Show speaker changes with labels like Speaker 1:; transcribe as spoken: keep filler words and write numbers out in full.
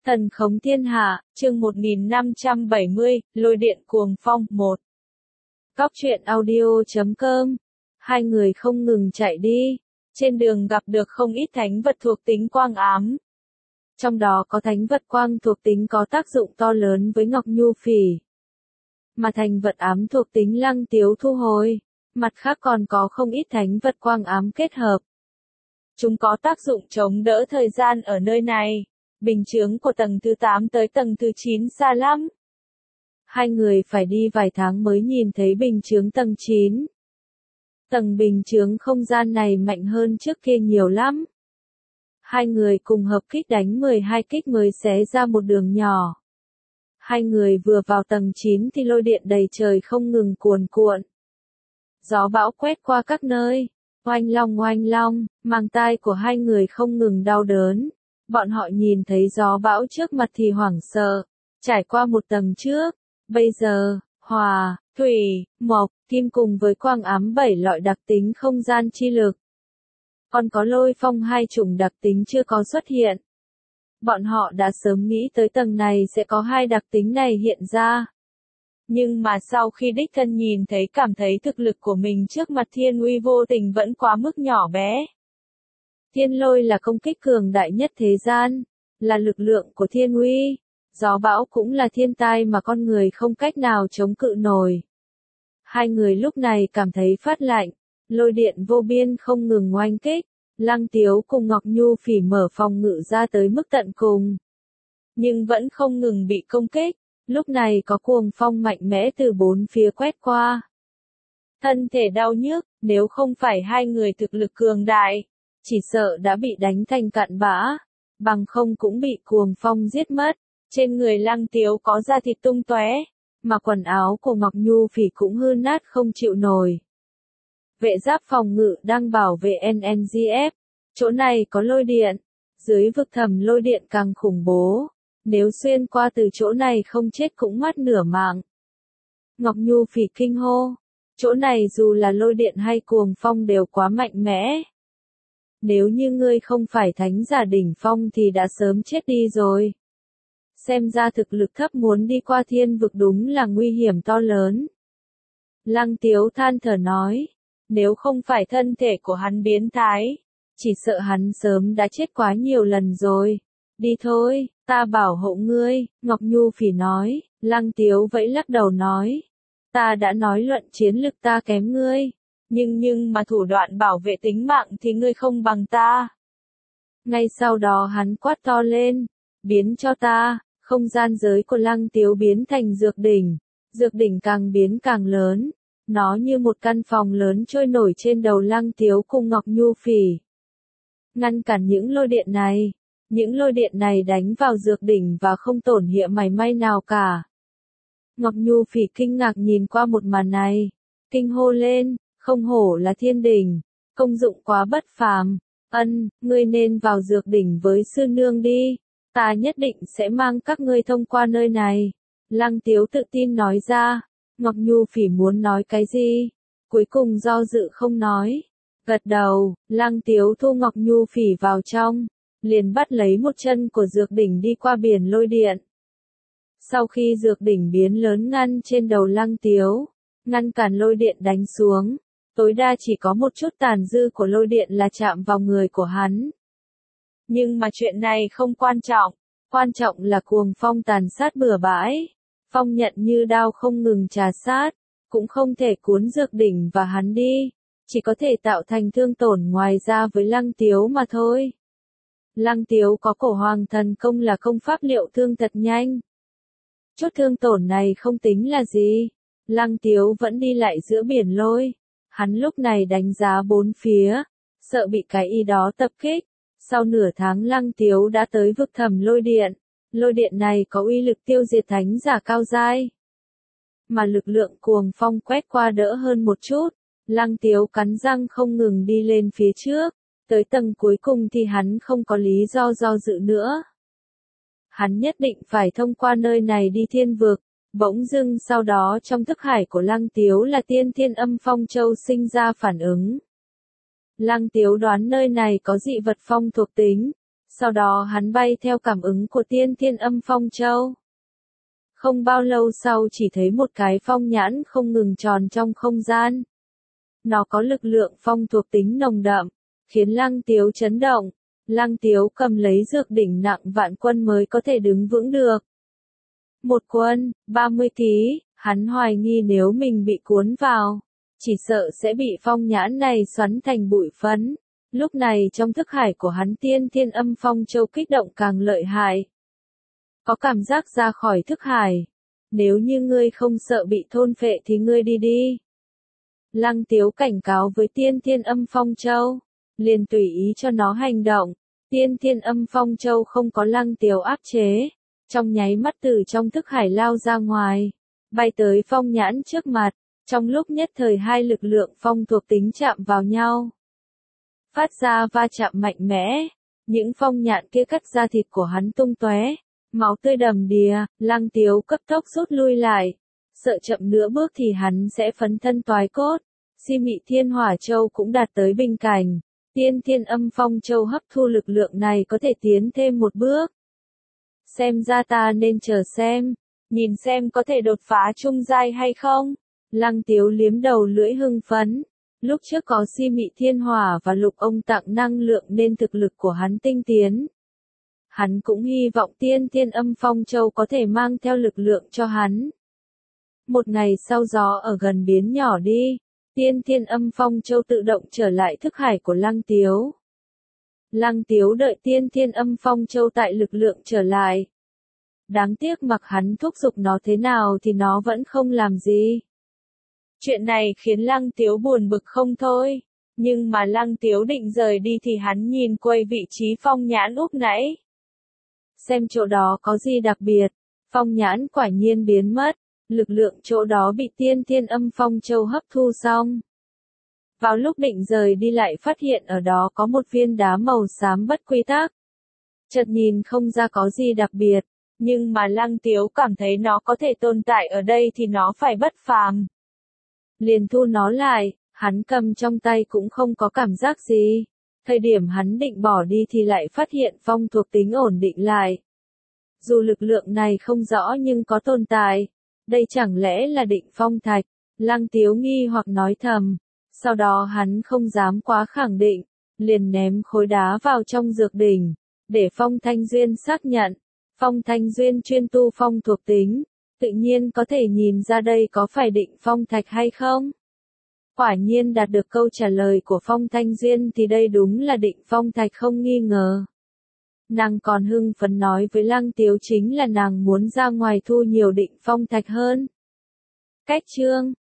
Speaker 1: Thần khống thiên hạ, chương một nghìn năm trăm bảy mươi, lôi điện cuồng phong, một. Góc truyện audio chấm com. Hai người không ngừng chạy đi. Trên đường gặp được không ít thánh vật thuộc tính quang ám. Trong đó có thánh vật quang thuộc tính có tác dụng to lớn với Ngọc Nhu Phỉ. Mà thành vật ám thuộc tính Lăng Tiếu thu hồi. Mặt khác còn có không ít thánh vật quang ám kết hợp. Chúng có tác dụng chống đỡ thời gian ở nơi này. Bình chướng của tầng thứ tám tới tầng thứ chín xa lắm. Hai người phải đi vài tháng mới nhìn thấy bình chướng tầng chín. Tầng bình chướng không gian này mạnh hơn trước kia nhiều lắm. Hai người cùng hợp kích đánh mười hai kích mới xé ra một đường nhỏ. Hai người vừa vào tầng chín thì lôi điện đầy trời không ngừng cuồn cuộn. Gió bão quét qua các nơi. Oanh long oanh long, màng tai của hai người không ngừng đau đớn. Bọn họ nhìn thấy gió bão trước mặt thì hoảng sợ, trải qua một tầng trước, bây giờ, hỏa, thủy, mộc, kim cùng với quang ám bảy loại đặc tính không gian chi lực. Còn có lôi phong hai chủng đặc tính chưa có xuất hiện. Bọn họ đã sớm nghĩ tới tầng này sẽ có hai đặc tính này hiện ra. Nhưng mà sau khi đích thân nhìn thấy cảm thấy thực lực của mình trước mặt thiên uy vô tình vẫn quá mức nhỏ bé. Thiên lôi là công kích cường đại nhất thế gian, là lực lượng của thiên uy. Gió bão cũng là thiên tai mà con người không cách nào chống cự nổi. Hai người lúc này cảm thấy phát lạnh, lôi điện vô biên không ngừng oanh kích. Lăng Tiếu cùng Ngọc Nhu Phỉ mở phòng ngự ra tới mức tận cùng. Nhưng vẫn không ngừng bị công kích, lúc này có cuồng phong mạnh mẽ từ bốn phía quét qua. Thân thể đau nhức, nếu không phải hai người thực lực cường đại, chỉ sợ đã bị đánh thành cặn bã, bằng không cũng bị cuồng phong giết mất. Trên người Lăng Tiếu có da thịt tung tóe, mà quần áo của Ngọc Nhu Phỉ cũng hư nát không chịu nổi. Vệ giáp phòng ngự đang bảo vệ en en giê ép, chỗ này có lôi điện, dưới vực thẳm lôi điện càng khủng bố, nếu xuyên qua từ chỗ này không chết cũng mất nửa mạng. Ngọc Nhu Phỉ kinh hô, chỗ này dù là lôi điện hay cuồng phong đều quá mạnh mẽ. Nếu như ngươi không phải thánh giả đỉnh phong thì đã sớm chết đi rồi. Xem ra thực lực thấp muốn đi qua thiên vực đúng là nguy hiểm to lớn. Lăng Tiếu than thở nói, nếu không phải thân thể của hắn biến thái, chỉ sợ hắn sớm đã chết quá nhiều lần rồi. Đi thôi, ta bảo hộ ngươi, Ngọc Nhu Phỉ nói. Lăng Tiếu vẫy lắc đầu nói, ta đã nói luận chiến lực ta kém ngươi. Nhưng nhưng mà thủ đoạn bảo vệ tính mạng thì ngươi không bằng ta. Ngay sau đó hắn quát to lên, biến cho ta, không gian giới của Lăng Tiếu biến thành dược đỉnh, dược đỉnh càng biến càng lớn, nó như một căn phòng lớn trôi nổi trên đầu Lăng Tiếu cùng Ngọc Nhu Phỉ. Ngăn cản những lôi điện này, những lôi điện này đánh vào dược đỉnh và không tổn hại mảy may nào cả. Ngọc Nhu Phỉ kinh ngạc nhìn qua một màn này, kinh hô lên. Không hổ là thiên đỉnh, công dụng quá bất phàm. Ân, ngươi nên vào dược đỉnh với sư nương đi, ta nhất định sẽ mang các ngươi thông qua nơi này. Lăng Tiếu tự tin nói ra. Ngọc Nhu Phỉ muốn nói cái gì, cuối cùng do dự không nói. Gật đầu, Lăng Tiếu thu Ngọc Nhu Phỉ vào trong, liền bắt lấy một chân của dược đỉnh đi qua biển lôi điện. Sau khi dược đỉnh biến lớn ngăn trên đầu Lăng Tiếu, ngăn cản lôi điện đánh xuống. Tối đa chỉ có một chút tàn dư của lôi điện là chạm vào người của hắn. Nhưng mà chuyện này không quan trọng, quan trọng là cuồng phong tàn sát bừa bãi. Phong nhận như đao không ngừng trà sát, cũng không thể cuốn dược đỉnh và hắn đi, chỉ có thể tạo thành thương tổn ngoài ra với Lăng Tiếu mà thôi. Lăng Tiếu có cổ hoàng thần công là công pháp liệu thương thật nhanh. Chút thương tổn này không tính là gì, Lăng Tiếu vẫn đi lại giữa biển lôi. Hắn lúc này đánh giá bốn phía, sợ bị cái y đó tập kích. Sau nửa tháng Lăng Tiếu đã tới vực thẳm lôi điện. Lôi điện này có uy lực tiêu diệt thánh giả cao giai. Mà lực lượng cuồng phong quét qua đỡ hơn một chút. Lăng Tiếu cắn răng không ngừng đi lên phía trước. Tới tầng cuối cùng thì hắn không có lý do do dự nữa. Hắn nhất định phải thông qua nơi này đi thiên vực. Bỗng dưng sau đó trong thức hải của Lăng Tiếu là tiên thiên âm phong châu sinh ra phản ứng. Lăng Tiếu đoán nơi này có dị vật phong thuộc tính, Sau đó hắn bay theo cảm ứng của Tiên Thiên Âm Phong Châu. Không bao lâu sau chỉ thấy một cái phong nhãn không ngừng tròn trong không gian. Nó có lực lượng phong thuộc tính nồng đậm, khiến Lăng Tiếu chấn động. Lăng Tiếu cầm lấy dược đỉnh nặng vạn quân mới có thể đứng vững được. Một quân, ba mươi ký, hắn hoài nghi nếu mình bị cuốn vào, chỉ sợ sẽ bị phong nhãn này xoắn thành bụi phấn. Lúc này trong thức hải của hắn Tiên Thiên Âm Phong Châu kích động càng lợi hại. Có cảm giác ra khỏi thức hải. Nếu như ngươi không sợ bị thôn phệ thì ngươi đi đi. Lăng Tiếu cảnh cáo với Tiên Thiên Âm Phong Châu. Liền tùy ý cho nó hành động. Tiên Thiên Âm Phong Châu không có Lăng Tiếu áp chế. Trong nháy mắt từ trong thức hải lao ra ngoài. Bay tới phong nhãn trước mặt. Trong lúc nhất thời hai lực lượng phong thuộc tính chạm vào nhau. Phát ra va chạm mạnh mẽ. Những phong nhạn kia cắt ra thịt của hắn tung tóe. Máu tươi đầm đìa, Lăng Tiếu cấp tốc rút lui lại. Sợ chậm nữa bước thì hắn sẽ phấn thân toái cốt. Si Mị Thiên Hỏa Châu cũng đạt tới bình cảnh. Tiên Thiên Âm Phong Châu hấp thu lực lượng này có thể tiến thêm một bước. Xem ra ta nên chờ xem. Nhìn xem có thể đột phá trung giai hay không. Lăng Tiếu liếm đầu lưỡi hưng phấn. Lúc trước có Si Mị Thiên Hỏa và Lục Ông tặng năng lượng nên thực lực của hắn tinh tiến. Hắn cũng hy vọng Tiên Thiên Âm Phong Châu có thể mang theo lực lượng cho hắn. Một ngày sau gió ở gần biến nhỏ đi, Tiên Thiên Âm Phong Châu tự động trở lại thức hải của Lăng Tiếu. Lăng Tiếu đợi Tiên Thiên Âm Phong Châu tại lực lượng trở lại. Đáng tiếc mặc hắn thúc giục nó thế nào thì nó vẫn không làm gì. Chuyện này khiến Lăng Tiếu buồn bực không thôi. Nhưng mà Lăng Tiếu định rời đi thì hắn nhìn quay vị trí phong nhãn lúc nãy. Xem chỗ đó có gì đặc biệt. Phong nhãn quả nhiên biến mất. Lực lượng chỗ đó bị Tiên Thiên Âm Phong Châu hấp thu xong. Vào lúc định rời đi lại phát hiện ở đó có một viên đá màu xám bất quy tắc. Chợt nhìn không ra có gì đặc biệt. Nhưng mà Lăng Tiếu cảm thấy nó có thể tồn tại ở đây thì nó phải bất phàm. Liền thu nó lại, hắn cầm trong tay cũng không có cảm giác gì. Thời điểm hắn định bỏ đi thì lại phát hiện phong thuộc tính ổn định lại. Dù lực lượng này không rõ nhưng có tồn tại. Đây chẳng lẽ là định phong thạch? Lăng Tiếu nghi hoặc nói thầm. Sau đó hắn không dám quá khẳng định. Liền ném khối đá vào trong dược đỉnh. Để Phong Thanh Duyên xác nhận. Phong Thanh Duyên chuyên tu phong thuộc tính. Tự nhiên có thể nhìn ra đây có phải định phong thạch hay không? Quả nhiên đạt được câu trả lời của Phong Thanh Duyên thì đây đúng là định phong thạch không nghi ngờ. Nàng còn hưng phấn nói với Lăng Tiếu chính là nàng muốn ra ngoài thu nhiều định phong thạch hơn. Cách chương